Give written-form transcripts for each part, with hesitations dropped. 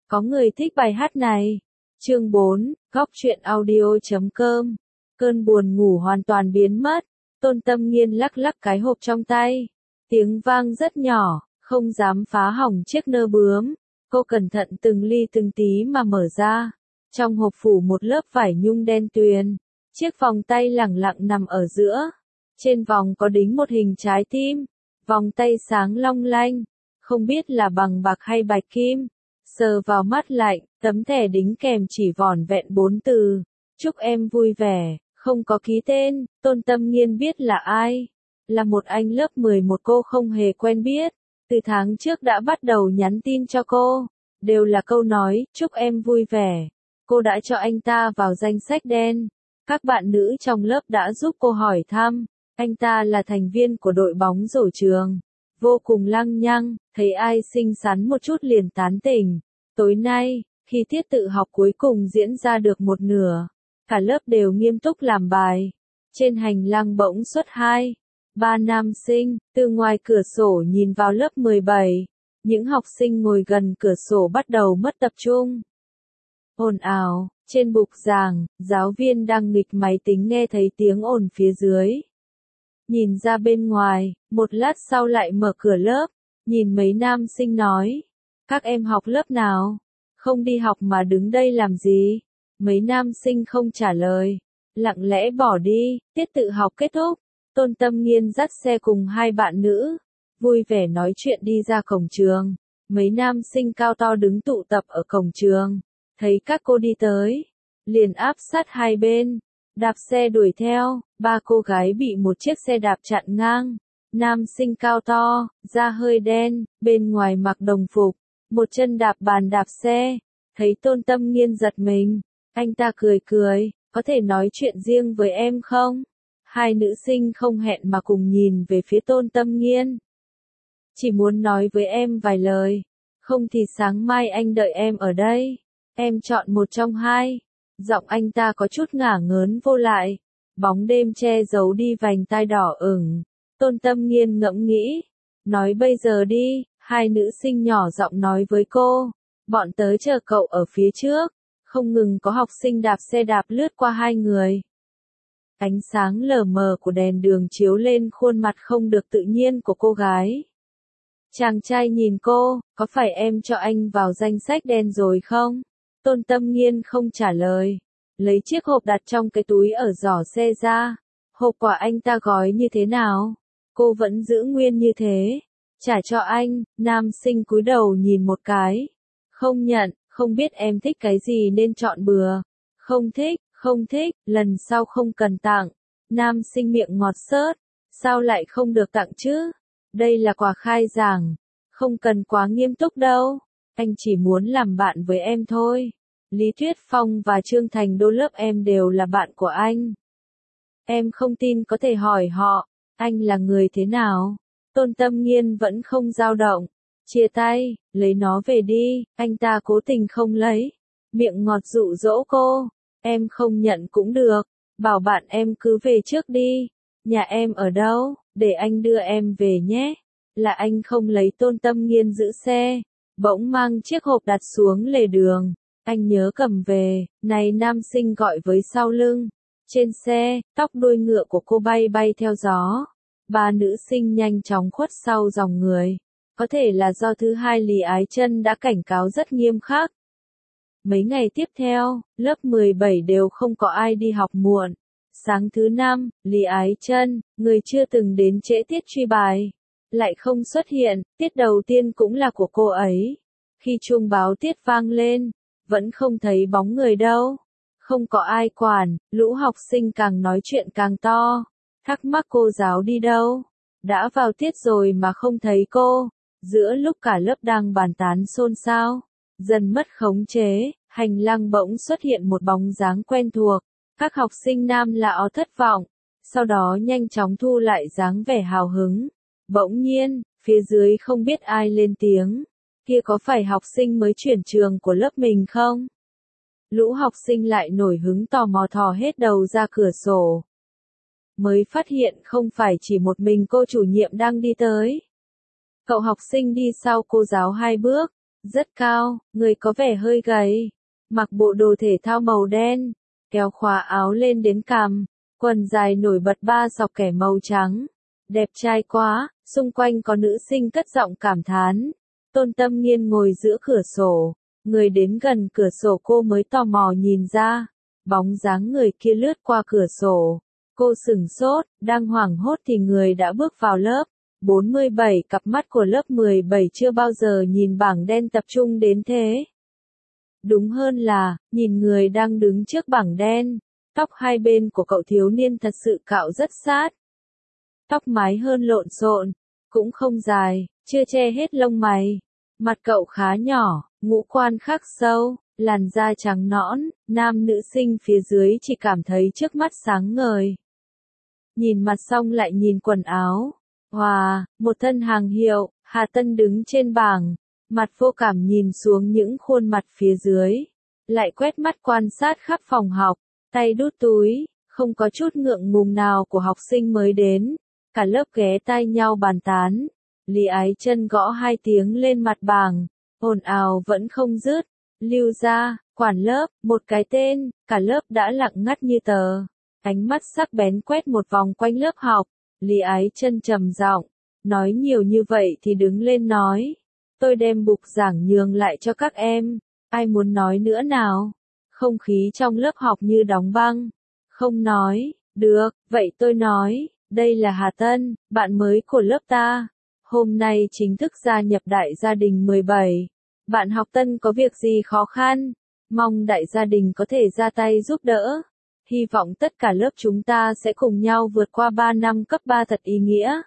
Có người thích bài hát này. Chương 4, góc truyện audio.com. Cơn buồn ngủ hoàn toàn biến mất. Tôn Tâm Nghiên lắc lắc cái hộp trong tay. Tiếng vang rất nhỏ, không dám phá hỏng chiếc nơ bướm. Cô cẩn thận từng ly từng tí mà mở ra. Trong hộp phủ một lớp vải nhung đen tuyền. Chiếc vòng tay lẳng lặng nằm ở giữa. Trên vòng có đính một hình trái tim. Vòng tay sáng long lanh. Không biết là bằng bạc hay bạch kim. Sờ vào mắt lạnh, tấm thẻ đính kèm chỉ vỏn vẹn 4 từ. Chúc em vui vẻ, không có ký tên. Tôn Tâm Nghiên biết là ai. Là một anh lớp 11 cô không hề quen biết. Từ tháng trước đã bắt đầu nhắn tin cho cô. Đều là câu nói, chúc em vui vẻ. Cô đã cho anh ta vào danh sách đen. Các bạn nữ trong lớp đã giúp cô hỏi thăm. Anh ta là thành viên của đội bóng rổ trường. Vô cùng lăng nhăng, thấy ai xinh xắn một chút liền tán tỉnh. Tối nay, khi tiết tự học cuối cùng diễn ra được một nửa, cả lớp đều nghiêm túc làm bài. Trên hành lang bỗng xuất 3 nam sinh, từ ngoài cửa sổ nhìn vào lớp 17. Những học sinh ngồi gần cửa sổ bắt đầu mất tập trung. Ồn ào, trên bục giảng, giáo viên đang nghịch máy tính nghe thấy tiếng ồn phía dưới. Nhìn ra bên ngoài, một lát sau lại mở cửa lớp, nhìn mấy nam sinh nói. Các em học lớp nào? Không đi học mà đứng đây làm gì? Mấy nam sinh không trả lời. Lặng lẽ bỏ đi, tiết tự học kết thúc. Tôn Tâm Nghiên dắt xe cùng 2 bạn nữ. Vui vẻ nói chuyện đi ra cổng trường. Mấy nam sinh cao to đứng tụ tập ở cổng trường. Thấy các cô đi tới. Liền áp sát hai bên. Đạp xe đuổi theo, 3 cô gái bị một chiếc xe đạp chặn ngang. Nam sinh cao to, da hơi đen, bên ngoài mặc đồng phục, một chân đạp bàn đạp xe. Thấy Tôn Tâm Nghiên giật mình, anh ta cười cười, có thể nói chuyện riêng với em không? 2 nữ sinh không hẹn mà cùng nhìn về phía Tôn Tâm Nghiên. Chỉ muốn nói với em vài lời, không thì sáng mai anh đợi em ở đây. Em chọn một trong hai. Giọng anh ta có chút ngả ngớn vô lại. Bóng đêm che giấu đi vành tai đỏ ửng. Tôn Tâm Nghiên ngẫm nghĩ. Nói bây giờ đi, 2 nữ sinh nhỏ giọng nói với cô. Bọn tớ chờ cậu ở phía trước. Không ngừng có học sinh đạp xe đạp lướt qua 2 người. Ánh sáng lờ mờ của đèn đường chiếu lên khuôn mặt không được tự nhiên của cô gái. Chàng trai nhìn cô, có phải em cho anh vào danh sách đen rồi không? Tôn Tâm Nghiên không trả lời. Lấy chiếc hộp đặt trong cái túi ở giỏ xe ra. Hộp quà anh ta gói như thế nào? Cô vẫn giữ nguyên như thế. Trả cho anh. Nam sinh cúi đầu nhìn một cái. Không nhận, không biết em thích cái gì nên chọn bừa. Không thích, lần sau không cần tặng. Nam sinh miệng ngọt xớt. Sao lại không được tặng chứ? Đây là quà khai giảng. Không cần quá nghiêm túc đâu. Anh chỉ muốn làm bạn với em thôi. Lý Tuyết Phong và Trương Thành Đô lớp em đều là bạn của anh. Em không tin có thể hỏi họ, anh là người thế nào? Tôn Tâm Nghiên vẫn không dao động. Chia tay, lấy nó về đi, anh ta cố tình không lấy. Miệng ngọt dụ dỗ cô. Em không nhận cũng được, bảo bạn em cứ về trước đi. Nhà em ở đâu, để anh đưa em về nhé. Là anh không lấy. Tôn Tâm Nghiên giữ xe, bỗng mang chiếc hộp đặt xuống lề đường. Anh nhớ cầm về. Này, nam sinh gọi với sau lưng. Trên xe, tóc đuôi ngựa của cô bay bay theo gió. 3 nữ sinh nhanh chóng khuất sau dòng người. Có thể là do thứ hai Lý Ái Chân đã cảnh cáo rất nghiêm khắc. Mấy ngày tiếp theo, lớp 17 đều không có ai đi học muộn. Sáng thứ 5, Lý Ái Chân, người chưa từng đến trễ tiết truy bài, lại không xuất hiện. Tiết đầu tiên cũng là của cô ấy. Khi chuông báo tiết vang lên, vẫn không thấy bóng người đâu. Không có ai quản, lũ học sinh càng nói chuyện càng to. Thắc mắc cô giáo đi đâu? Đã vào tiết rồi mà không thấy cô. Giữa lúc cả lớp đang bàn tán xôn xao, dần mất khống chế, hành lang bỗng xuất hiện một bóng dáng quen thuộc. Các học sinh nam lão thất vọng, sau đó nhanh chóng thu lại dáng vẻ hào hứng. Bỗng nhiên, phía dưới không biết ai lên tiếng. Kia có phải học sinh mới chuyển trường của lớp mình không? Lũ học sinh lại nổi hứng tò mò thò hết đầu ra cửa sổ. Mới phát hiện không phải chỉ một mình cô chủ nhiệm đang đi tới. Cậu học sinh đi sau cô giáo 2 bước, rất cao, người có vẻ hơi gầy, mặc bộ đồ thể thao màu đen, kéo khóa áo lên đến cằm, quần dài nổi bật ba sọc kẻ màu trắng. Đẹp trai quá, xung quanh có nữ sinh cất giọng cảm thán. Tôn Tâm Nghiên ngồi giữa cửa sổ, người đến gần cửa sổ cô mới tò mò nhìn ra, bóng dáng người kia lướt qua cửa sổ. Cô sửng sốt, đang hoảng hốt thì người đã bước vào lớp. 47 cặp mắt của lớp 17 chưa bao giờ nhìn bảng đen tập trung đến thế. Đúng hơn là, nhìn người đang đứng trước bảng đen. Tóc hai bên của cậu thiếu niên thật sự cạo rất sát. Tóc mái hơn lộn xộn, cũng không dài, chưa che hết lông mày. Mặt cậu khá nhỏ, ngũ quan khắc sâu, làn da trắng nõn, nam nữ sinh phía dưới chỉ cảm thấy trước mắt sáng ngời. Nhìn mặt xong lại nhìn quần áo. Wow, một thân hàng hiệu, Hà Tân đứng trên bảng, mặt vô cảm nhìn xuống những khuôn mặt phía dưới. Lại quét mắt quan sát khắp phòng học, tay đút túi, không có chút ngượng ngùng nào của học sinh mới đến. Cả lớp ghé tai nhau bàn tán. Lý Ái Chân gõ 2 tiếng lên mặt bảng, ồn ào vẫn không dứt. Lưu gia, quản lớp, một cái tên, cả lớp đã lặng ngắt như tờ. Ánh mắt sắc bén quét một vòng quanh lớp học. Lý Ái Chân trầm giọng, nói nhiều như vậy thì đứng lên nói. Tôi đem bục giảng nhường lại cho các em, ai muốn nói nữa nào? Không khí trong lớp học như đóng băng. Không nói, được, vậy tôi nói, đây là Hà Tân, bạn mới của lớp ta. Hôm nay chính thức gia nhập đại gia đình 17. Bạn học Tân có việc gì khó khăn? Mong đại gia đình có thể ra tay giúp đỡ. Hy vọng tất cả lớp chúng ta sẽ cùng nhau vượt qua 3 năm cấp 3 thật ý nghĩa.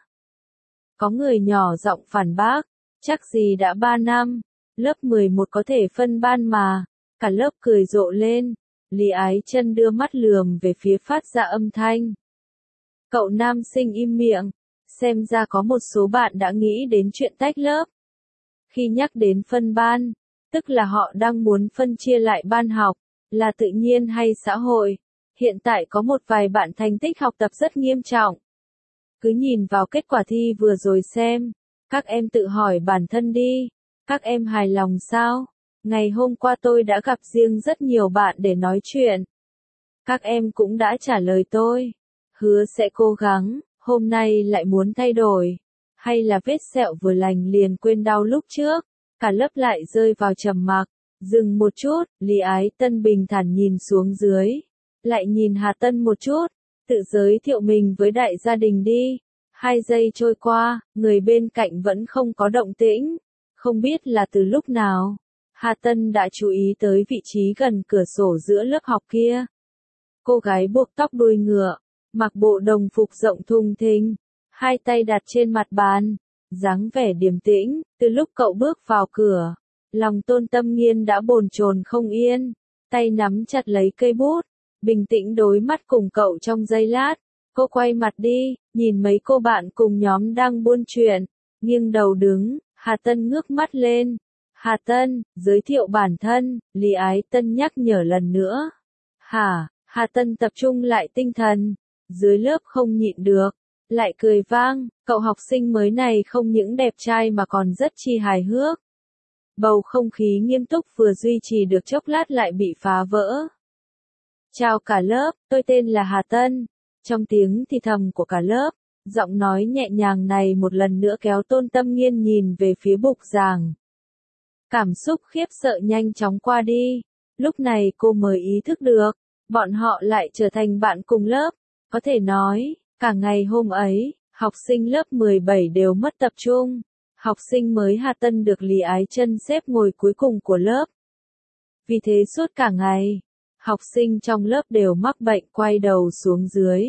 Có người nhỏ giọng phản bác, chắc gì đã 3 năm, lớp 11 có thể phân ban mà. Cả lớp cười rộ lên. Lý Ái Chân đưa mắt lườm về phía phát ra âm thanh. Cậu nam sinh im miệng, xem ra có một số bạn đã nghĩ đến chuyện tách lớp. Khi nhắc đến phân ban, tức là họ đang muốn phân chia lại ban học, là tự nhiên hay xã hội. Hiện tại có một vài bạn thành tích học tập rất nghiêm trọng. Cứ nhìn vào kết quả thi vừa rồi xem, các em tự hỏi bản thân đi, các em hài lòng sao? Ngày hôm qua tôi đã gặp riêng rất nhiều bạn để nói chuyện. Các em cũng đã trả lời tôi, hứa sẽ cố gắng, hôm nay lại muốn thay đổi. Hay là vết sẹo vừa lành liền quên đau lúc trước, cả lớp lại rơi vào trầm mặc. Dừng một chút, Lý Ái Tân bình thản nhìn xuống dưới. Lại nhìn Hà Tân một chút, tự giới thiệu mình với đại gia đình đi. 2 giây trôi qua, người bên cạnh vẫn không có động tĩnh. Không biết là từ lúc nào, Hà Tân đã chú ý tới vị trí gần cửa sổ giữa lớp học kia. Cô gái buộc tóc đuôi ngựa, mặc bộ đồng phục rộng thùng thình, 2 tay đặt trên mặt bàn, dáng vẻ điềm tĩnh. Từ lúc cậu bước vào cửa, lòng Tôn Tâm Nghiên đã bồn chồn không yên, tay nắm chặt lấy cây bút, bình tĩnh đối mắt cùng cậu trong giây lát. Cô quay mặt đi, nhìn mấy cô bạn cùng nhóm đang buôn chuyện, nghiêng đầu đứng. Hà Tân ngước mắt lên. Hà Tân, giới thiệu bản thân, Lý Ái Tân nhắc nhở lần nữa. Hả? Hà Tân tập trung lại tinh thần. Dưới lớp không nhịn được, lại cười vang, cậu học sinh mới này không những đẹp trai mà còn rất chi hài hước. Bầu không khí nghiêm túc vừa duy trì được chốc lát lại bị phá vỡ. Chào cả lớp, tôi tên là Hà Tân. Trong tiếng thì thầm của cả lớp, giọng nói nhẹ nhàng này một lần nữa kéo Tôn Tâm Nghiên nhìn về phía bục giảng. Cảm xúc khiếp sợ nhanh chóng qua đi. Lúc này cô mới ý thức được, bọn họ lại trở thành bạn cùng lớp. Có thể nói, cả ngày hôm ấy, học sinh lớp 17 đều mất tập trung. Học sinh mới Hà Tân được Lý Ái Chân xếp ngồi cuối cùng của lớp. Vì thế suốt cả ngày, học sinh trong lớp đều mắc bệnh quay đầu xuống dưới.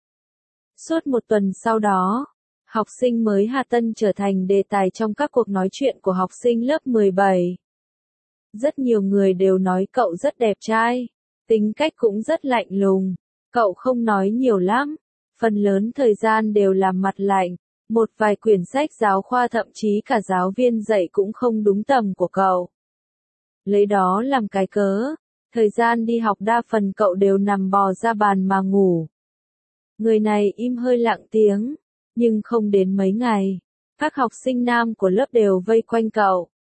Suốt một tuần sau đó, học sinh mới Hà Tân trở thành đề tài trong các cuộc nói chuyện của học sinh lớp 17. Rất nhiều người đều nói cậu rất đẹp trai, tính cách cũng rất lạnh lùng, cậu không nói nhiều lắm, phần lớn thời gian đều làm mặt lạnh, một vài quyển sách giáo khoa thậm chí cả giáo viên dạy cũng không đúng tầm của cậu. Lấy đó làm cái cớ, thời gian đi học đa phần cậu đều nằm bò ra bàn mà ngủ. Người này im hơi lặng tiếng, nhưng không đến mấy ngày, các học sinh nam của lớp đều vây quanh cậu.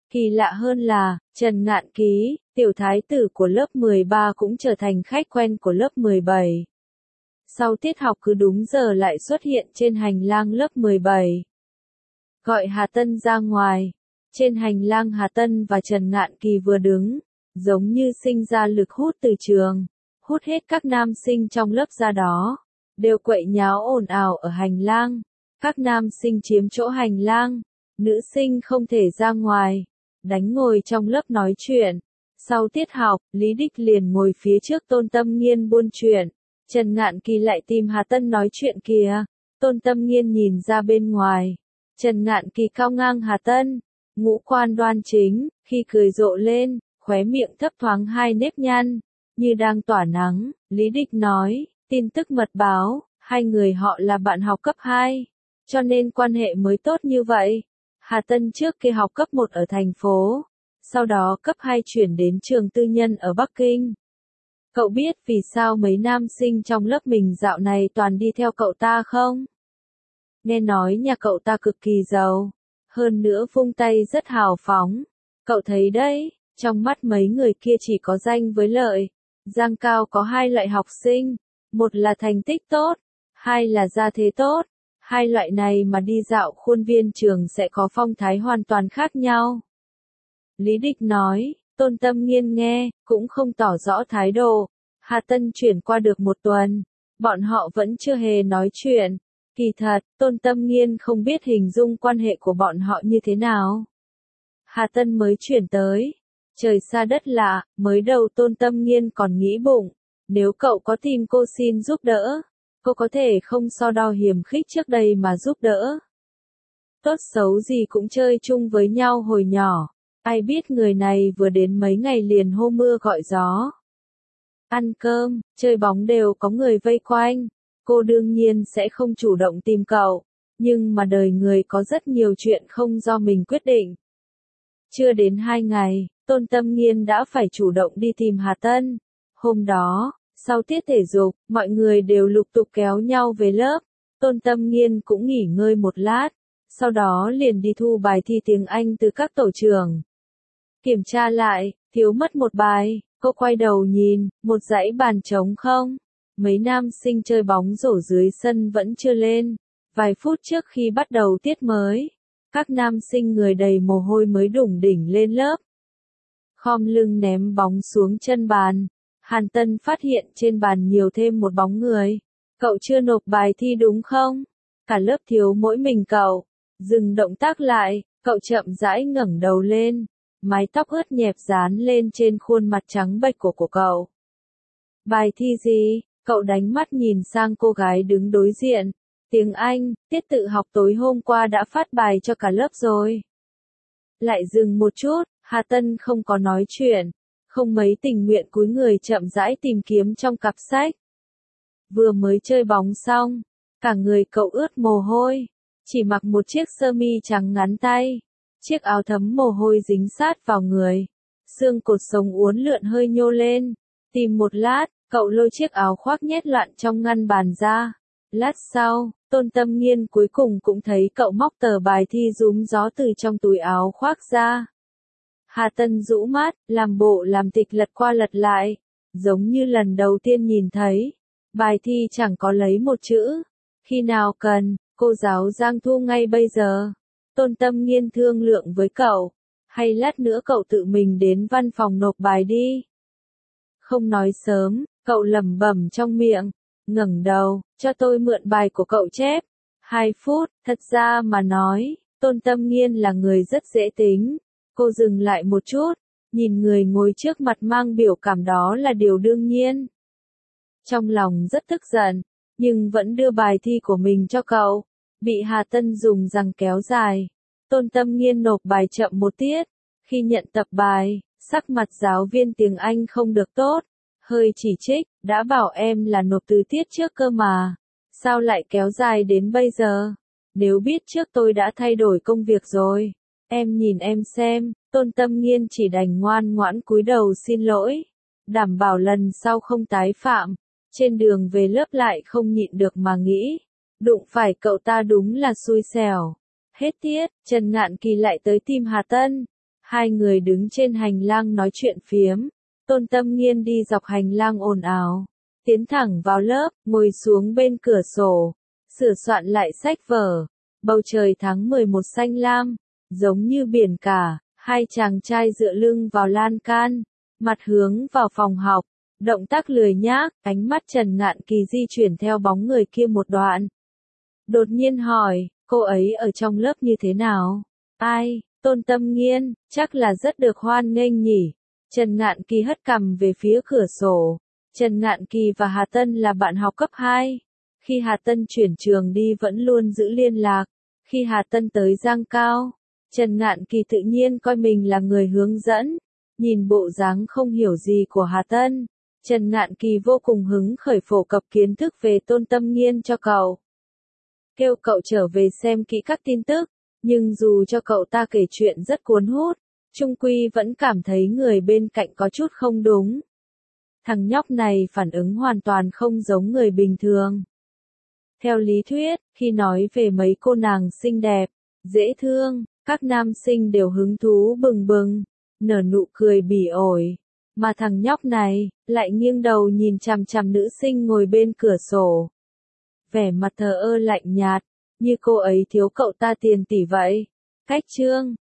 Kỳ lạ hơn là, Trần Ngạn Ký, tiểu thái tử của lớp 13 cũng trở thành khách quen của lớp 17. Sau tiết học cứ đúng giờ lại xuất hiện trên hành lang lớp 17. Gọi Hà Tân ra ngoài. Trên hành lang Hà Tân và Trần Ngạn Kỳ vừa đứng, giống như sinh ra lực hút từ trường, hút hết các nam sinh trong lớp ra đó, đều quậy nháo ồn ào ở hành lang. Các nam sinh chiếm chỗ hành lang, nữ sinh không thể ra ngoài, đánh ngồi trong lớp nói chuyện. Sau tiết học, Lý Đích liền ngồi phía trước Tôn Tâm Nghiên buôn chuyện. Trần Ngạn Kỳ lại tìm Hà Tân nói chuyện kìa. Tôn Tâm Nghiên nhìn ra bên ngoài. Trần Ngạn Kỳ cao ngang Hà Tân, ngũ quan đoan chính, khi cười rộ lên, khóe miệng thấp thoáng hai nếp nhăn, như đang tỏa nắng. Lý Địch nói, tin tức mật báo, hai người họ là bạn học cấp 2, cho nên quan hệ mới tốt như vậy. Hà Tân trước kia học cấp 1 ở thành phố, sau đó cấp 2 chuyển đến trường tư nhân ở Bắc Kinh. Cậu biết vì sao mấy nam sinh trong lớp mình dạo này toàn đi theo cậu ta không? Nghe nói nhà cậu ta cực kỳ giàu, hơn nữa vung tay rất hào phóng. Cậu thấy đấy, trong mắt mấy người kia chỉ có danh với lợi. Giang Cao có hai loại học sinh, một là thành tích tốt, hai là gia thế tốt. Hai loại này mà đi dạo khuôn viên trường sẽ có phong thái hoàn toàn khác nhau. Lý Địch nói, Tôn Tâm Nghiên nghe, cũng không tỏ rõ thái độ. Hà Tân chuyển qua được một tuần, bọn họ vẫn chưa hề nói chuyện. Kỳ thật, Tôn Tâm Nghiên không biết hình dung quan hệ của bọn họ như thế nào. Hà Tân mới chuyển tới. Trời xa đất lạ, mới đầu Tôn Tâm Nghiên còn nghĩ bụng. Nếu cậu có tìm cô xin giúp đỡ, cô có thể không so đo hiềm khích trước đây mà giúp đỡ. Tốt xấu gì cũng chơi chung với nhau hồi nhỏ. Ai biết người này vừa đến mấy ngày liền hô mưa gọi gió. Ăn cơm, chơi bóng đều có người vây quanh. Cô đương nhiên sẽ không chủ động tìm cậu. Nhưng mà đời người có rất nhiều chuyện không do mình quyết định. Chưa đến 2 ngày, Tôn Tâm Nghiên đã phải chủ động đi tìm Hà Tân. Hôm đó, sau tiết thể dục, mọi người đều lục tục kéo nhau về lớp. Tôn Tâm Nghiên cũng nghỉ ngơi một lát. Sau đó liền đi thu bài thi tiếng Anh từ các tổ trưởng. Kiểm tra lại, thiếu mất một bài. Cô quay đầu nhìn, một dãy bàn trống không. Mấy nam sinh chơi bóng rổ dưới sân vẫn chưa lên. Vài phút trước khi bắt đầu tiết mới, các nam sinh người đầy mồ hôi mới đủng đỉnh lên lớp. Khom lưng ném bóng xuống chân bàn. Hàn Tân phát hiện trên bàn nhiều thêm một bóng người. Cậu chưa nộp bài thi đúng không? Cả lớp thiếu mỗi mình cậu. Dừng động tác lại, cậu chậm rãi ngẩng đầu lên. Mái tóc ướt nhẹp dán lên trên khuôn mặt trắng bệch của cậu. Bài thi gì? Cậu đánh mắt nhìn sang cô gái đứng đối diện. Tiếng Anh, tiết tự học tối hôm qua đã phát bài cho cả lớp rồi. Lại dừng một chút, Hà Tân không có nói chuyện. Không mấy tình nguyện cúi người chậm rãi tìm kiếm trong cặp sách. Vừa mới chơi bóng xong, cả người cậu ướt mồ hôi. Chỉ mặc một chiếc sơ mi trắng ngắn tay. Chiếc áo thấm mồ hôi dính sát vào người. Xương cột sống uốn lượn hơi nhô lên. Tìm một lát, cậu lôi chiếc áo khoác nhét loạn trong ngăn bàn ra. Lát sau, Tôn Tâm Nghiên cuối cùng cũng thấy cậu móc tờ bài thi rúm gió từ trong túi áo khoác ra. Hà Tân rũ mắt, làm bộ làm tịch lật qua lật lại. Giống như lần đầu tiên nhìn thấy. Bài thi chẳng có lấy một chữ. Khi nào cần, cô giáo Giang thu ngay bây giờ. Tôn Tâm Nghiên thương lượng với cậu. Hay lát nữa cậu tự mình đến văn phòng nộp bài đi. Không nói sớm, cậu lẩm bẩm trong miệng. Ngẩng đầu, cho tôi mượn bài của cậu chép. 2 phút, thật ra mà nói, Tôn Tâm Nghiên là người rất dễ tính. Cô dừng lại một chút, nhìn người ngồi trước mặt mang biểu cảm đó là điều đương nhiên. Trong lòng rất tức giận, nhưng vẫn đưa bài thi của mình cho cậu. Bị Hà Tân dùng răng kéo dài. Tôn Tâm Nghiên nộp bài chậm một tiết. Khi nhận tập bài, sắc mặt giáo viên tiếng Anh không được tốt. Hơi chỉ trích, đã bảo em là nộp từ tiết trước cơ mà. Sao lại kéo dài đến bây giờ? Nếu biết trước tôi đã thay đổi công việc rồi. Em nhìn em xem, Tôn Tâm Nghiên chỉ đành ngoan ngoãn cúi đầu xin lỗi. Đảm bảo lần sau không tái phạm. Trên đường về lớp lại không nhịn được mà nghĩ. Đụng phải cậu ta đúng là xui xẻo. Hết tiết, Trần Ngạn Kỳ lại tới tìm Hà Tân. Hai người đứng trên hành lang nói chuyện phiếm. Tôn Tâm Nghiên đi dọc hành lang ồn ào, tiến thẳng vào lớp, ngồi xuống bên cửa sổ, sửa soạn lại sách vở. Bầu trời tháng 11 xanh lam, giống như biển cả. Hai chàng trai dựa lưng vào lan can, mặt hướng vào phòng học, động tác lười nhác, ánh mắt Trần Ngạn Kỳ di chuyển theo bóng người kia một đoạn. Đột nhiên hỏi, cô ấy ở trong lớp như thế nào? Ai? Tôn Tâm Nghiên, chắc là rất được hoan nghênh nhỉ. Trần Ngạn Kỳ hất cằm về phía cửa sổ. Trần Ngạn Kỳ và Hà Tân là bạn học cấp 2. Khi Hà Tân chuyển trường đi vẫn luôn giữ liên lạc. Khi Hà Tân tới Giang Cao, Trần Ngạn Kỳ tự nhiên coi mình là người hướng dẫn. Nhìn bộ dáng không hiểu gì của Hà Tân, Trần Ngạn Kỳ vô cùng hứng khởi phổ cập kiến thức về Tôn Tâm Nghiên cho cậu. Kêu cậu trở về xem kỹ các tin tức, nhưng dù cho cậu ta kể chuyện rất cuốn hút, chung quy vẫn cảm thấy người bên cạnh có chút không đúng. Thằng nhóc này phản ứng hoàn toàn không giống người bình thường. Theo lý thuyết, khi nói về mấy cô nàng xinh đẹp, dễ thương, các nam sinh đều hứng thú bừng bừng, nở nụ cười bỉ ổi. Mà thằng nhóc này, lại nghiêng đầu nhìn chằm chằm nữ sinh ngồi bên cửa sổ. Vẻ mặt thờ ơ lạnh nhạt, như cô ấy thiếu cậu ta tiền tỷ vậy. Cách chương